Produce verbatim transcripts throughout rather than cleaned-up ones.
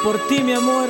por ti, mi amor.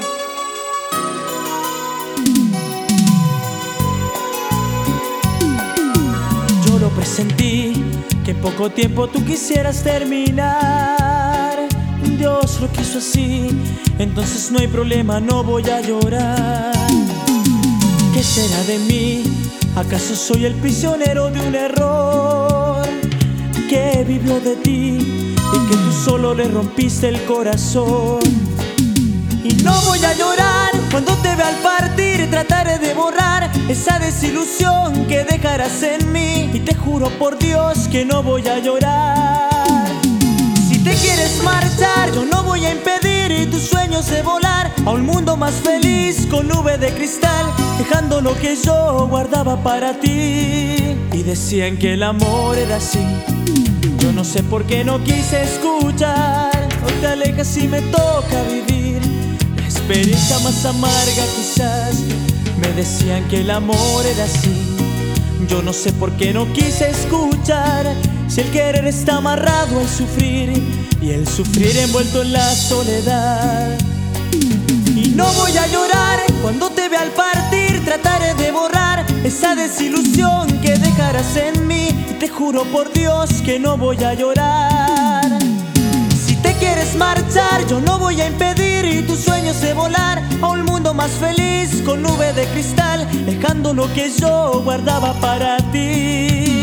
Yo lo presentí, que en poco tiempo tú quisieras terminar. Dios lo quiso así, entonces no hay problema, no voy a llorar. ¿Qué será de mí? ¿Acaso soy el prisionero de un error que vivió de ti y que tú solo le rompiste el corazón? Y no voy a llorar cuando te vea al partir, trataré de borrar esa desilusión que dejarás en mí. Y te juro por Dios que no voy a llorar. Si te quieres marchar, yo no voy a impedir tus sueños de volar a un mundo más feliz con nube de cristal, dejando lo que yo guardaba para ti. Y decían que el amor era así, yo no sé por qué no quise escuchar. Hoy te alejas y me toca vivir la experiencia más amarga quizás. Me decían que el amor era así, yo no sé por qué no quise escuchar. Si el querer está amarrado al sufrir y el sufrir envuelto en la soledad. Y no voy a llorar cuando te vea al partir, trataré de borrar esa desilusión que dejarás en mí. Y te juro por Dios que no voy a llorar. Si te quieres marchar, yo no voy a impedir tus sueños de volar a un mundo más feliz con nube de cristal, dejando lo que yo guardaba para ti.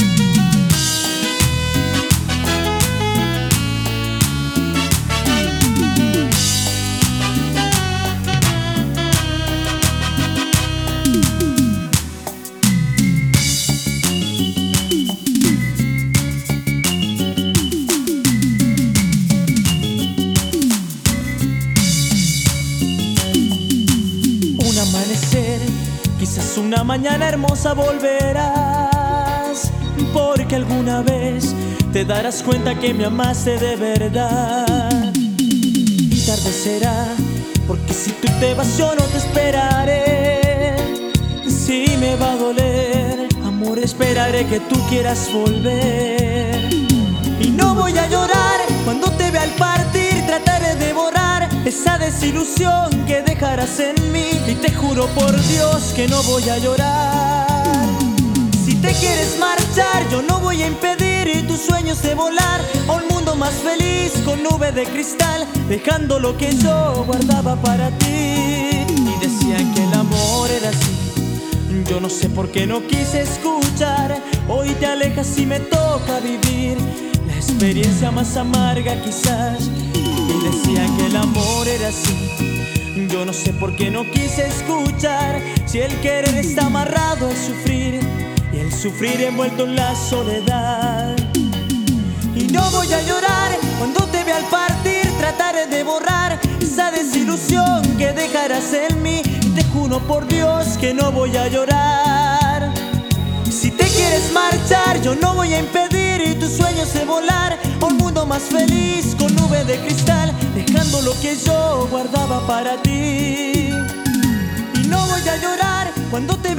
Amanecer, quizás una mañana hermosa volverás, porque alguna vez te darás cuenta que me amaste de verdad. Y tarde será, porque si tú te vas yo no te esperaré. Si me va a doler, amor, esperaré que tú quieras volver. Y no voy a llorar cuando te vea al partir, trataré de borrar esa desilusión que dejarás en mí. Y te juro por Dios que no voy a llorar. Si te quieres marchar, yo no voy a impedir tus sueños de volar a un mundo más feliz con nube de cristal, dejando lo que yo guardaba para ti. Y decían que el amor era así, yo no sé por qué no quise escuchar. Hoy te alejas y me toca vivir la experiencia más amarga quizás. Y decían que el amor era así, yo no sé por qué no quise escuchar. Si el querer está amarrado al sufrir y el sufrir envuelto en la soledad. Y no voy a llorar cuando te vea al partir, trataré de borrar esa desilusión que dejarás en mí. Y te juro por Dios que no voy a llorar. Si te quieres marchar, yo no voy a impedir tus sueños de volar a un mundo más feliz con nube de cristal, dejando lo que yo guardaba para ti. Y no voy a llorar cuando te